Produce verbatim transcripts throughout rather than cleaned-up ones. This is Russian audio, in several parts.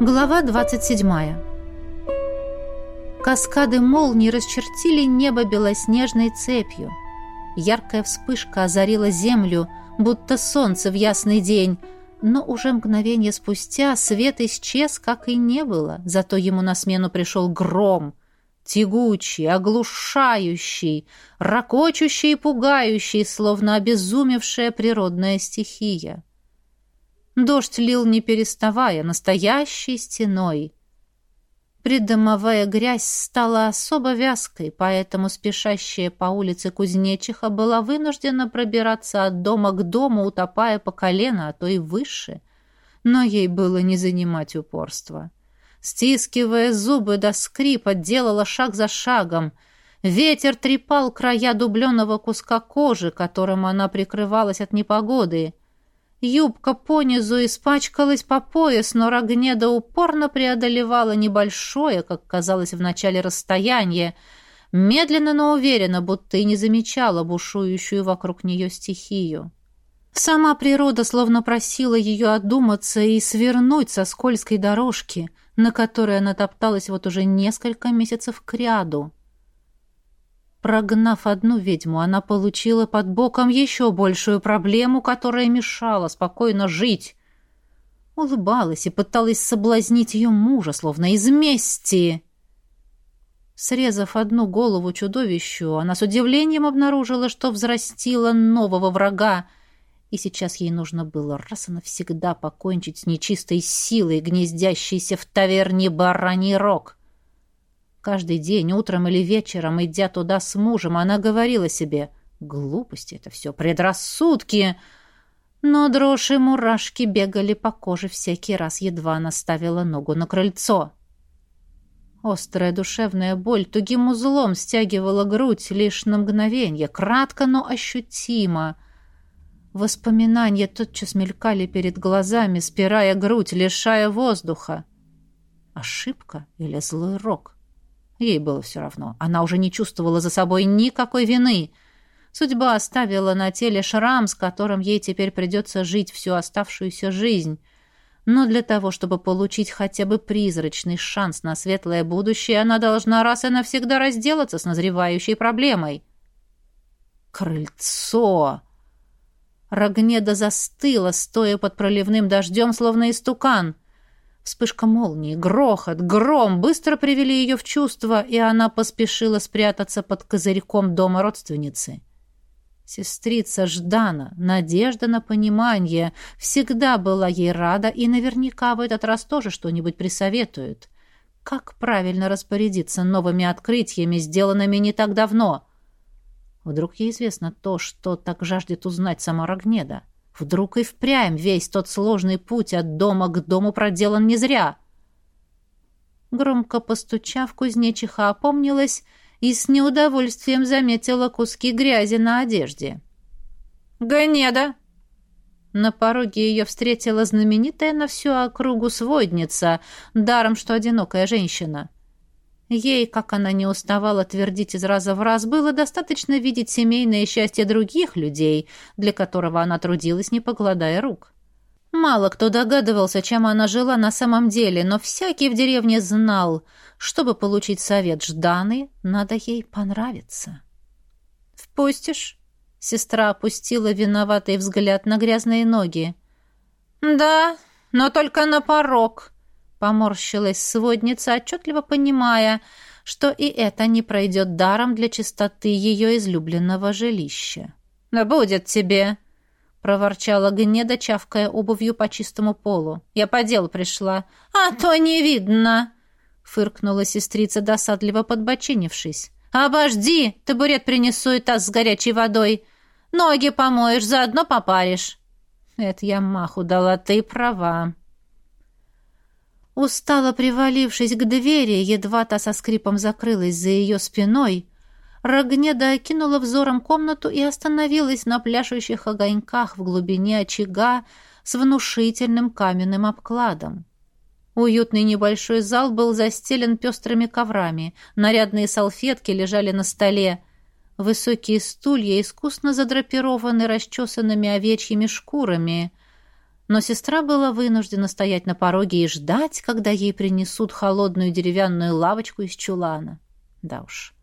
Глава двадцать седьмая. Каскады молний расчертили небо белоснежной цепью. Яркая вспышка озарила землю, будто солнце в ясный день, но уже мгновение спустя свет исчез, как и не было, зато ему на смену пришел гром, тягучий, оглушающий, ракочущий и пугающий, словно обезумевшая природная стихия. Дождь лил не переставая, настоящей стеной. Придомовая грязь стала особо вязкой, поэтому спешащая по улице кузнечиха была вынуждена пробираться от дома к дому, утопая по колено, а то и выше. Но ей было не занимать упорства. Стискивая зубы до скрипа, делала шаг за шагом. Ветер трепал края дубленого куска кожи, которым она прикрывалась от непогоды. Юбка понизу испачкалась по пояс, но Рогнеда упорно преодолевала небольшое, как казалось в начале, расстояние, медленно, но уверенно, будто и не замечала бушующую вокруг нее стихию. Сама природа словно просила ее одуматься и свернуть со скользкой дорожки, на которой она топталась вот уже несколько месяцев кряду. Прогнав одну ведьму, она получила под боком еще большую проблему, которая мешала спокойно жить. Улыбалась и пыталась соблазнить ее мужа, словно из мести. Срезав одну голову чудовищу, она с удивлением обнаружила, что взрастила нового врага, и сейчас ей нужно было раз и навсегда покончить с нечистой силой, гнездящейся в таверне «Бараний рог». Каждый день, утром или вечером, идя туда с мужем, она говорила себе: «Глупости это все, предрассудки!» Но дрожь и мурашки бегали по коже всякий раз, едва она ставила ногу на крыльцо. Острая душевная боль тугим узлом стягивала грудь лишь на мгновенье, кратко, но ощутимо. Воспоминания тотчас мелькали перед глазами, спирая грудь, лишая воздуха. Ошибка или злой рок? Ей было все равно. Она уже не чувствовала за собой никакой вины. Судьба оставила на теле шрам, с которым ей теперь придется жить всю оставшуюся жизнь. Но для того, чтобы получить хотя бы призрачный шанс на светлое будущее, она должна раз и навсегда разделаться с назревающей проблемой. Крыльцо! Рогнеда застыла, стоя под проливным дождем, словно истукан. Вспышка молнии, грохот, гром быстро привели ее в чувство, и она поспешила спрятаться под козырьком дома родственницы. Сестрица Ждана, надежда на понимание, всегда была ей рада и наверняка в этот раз тоже что-нибудь присоветует. Как правильно распорядиться новыми открытиями, сделанными не так давно? Вдруг ей известно то, что так жаждет узнать сама Рогнеда? Вдруг и впрямь весь тот сложный путь от дома к дому проделан не зря. Громко постучав, кузнечиха опомнилась и с неудовольствием заметила куски грязи на одежде. «Гнеда!» На пороге ее встретила знаменитая на всю округу сводница, даром что одинокая женщина. Ей, как она не уставала твердить из раза в раз, было достаточно видеть семейное счастье других людей, для которого она трудилась, не покладая рук. Мало кто догадывался, чем она жила на самом деле, но всякий в деревне знал, чтобы получить совет Жданы, надо ей понравиться. «Впустишь?» — сестра опустила виноватый взгляд на грязные ноги. «Да, но только на порог», — поморщилась сводница, отчетливо понимая, что и это не пройдет даром для чистоты ее излюбленного жилища. «Да будет тебе!» — проворчала Гнеда, чавкая обувью по чистому полу. «Я по делу пришла». «А то не видно!» — фыркнула сестрица, досадливо подбочинившись. «Обожди! Табурет принесу и таз с горячей водой. Ноги помоешь, заодно попаришь». «Это я маху дала, ты права». Устало привалившись к двери, едва та со скрипом закрылась за ее спиной, Рогнеда окинула взором комнату и остановилась на пляшущих огоньках в глубине очага с внушительным каменным обкладом. Уютный небольшой зал был застелен пестрыми коврами, нарядные салфетки лежали на столе, высокие стулья искусно задрапированы расчесанными овечьими шкурами. Но сестра была вынуждена стоять на пороге и ждать, когда ей принесут холодную деревянную лавочку из чулана. Да уж.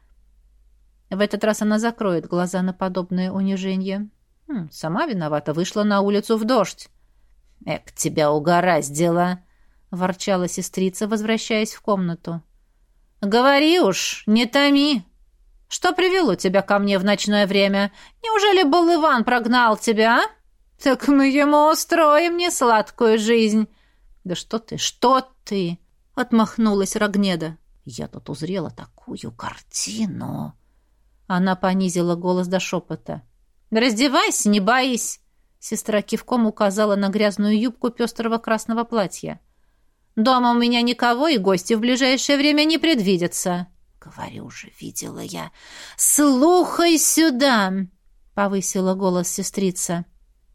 В этот раз она закроет глаза на подобное унижение. Хм, сама виновата, вышла на улицу в дождь. «Эк, тебя угораздило!» — ворчала сестрица, возвращаясь в комнату. «Говори уж, не томи! Что привело тебя ко мне в ночное время? Неужели был Иван прогнал тебя, а? Так мы ему устроим несладкую жизнь!» «Да что ты, что ты!» — отмахнулась Рогнеда. «Я тут узрела такую картину!» Она понизила голос до шепота. «Раздевайся, не боись!» Сестра кивком указала на грязную юбку пестрого красного платья. «Дома у меня никого, и гости в ближайшее время не предвидятся». «Говорю же, видела я». «Слухай сюда!» — повысила голос сестрица.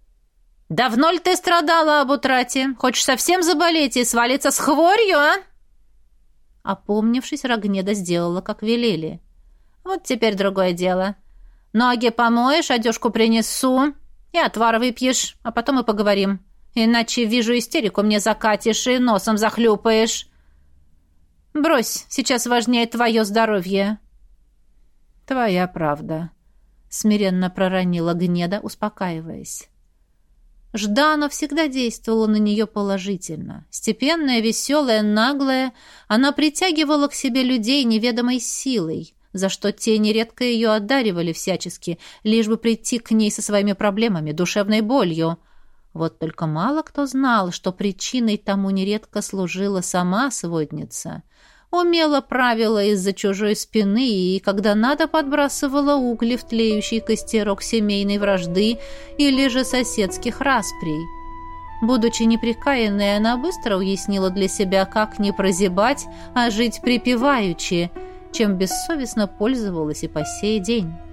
«Давно ли ты страдала об утрате? Хочешь совсем заболеть и свалиться с хворью, а?» Опомнившись, Рогнеда сделала, как велели. «Вот теперь другое дело. Ноги помоешь, одежку принесу, и отвар выпьешь, а потом и поговорим. Иначе, вижу, истерику мне закатишь и носом захлюпаешь. Брось, сейчас важнее твое здоровье». «Твоя правда», — смиренно проронила Гнеда, успокаиваясь. Ждана всегда действовала на нее положительно. Степенная, веселая, наглая, она притягивала к себе людей неведомой силой, за что те нередко ее одаривали всячески, лишь бы прийти к ней со своими проблемами, душевной болью. Вот только мало кто знал, что причиной тому нередко служила сама сводница. Умело правила из-за чужой спины и, когда надо, подбрасывала угли в тлеющий костерок семейной вражды или же соседских расприй. Будучи непрекаянной, она быстро уяснила для себя, как не прозябать, а жить припеваючи, чем бессовестно пользовалась и по сей день.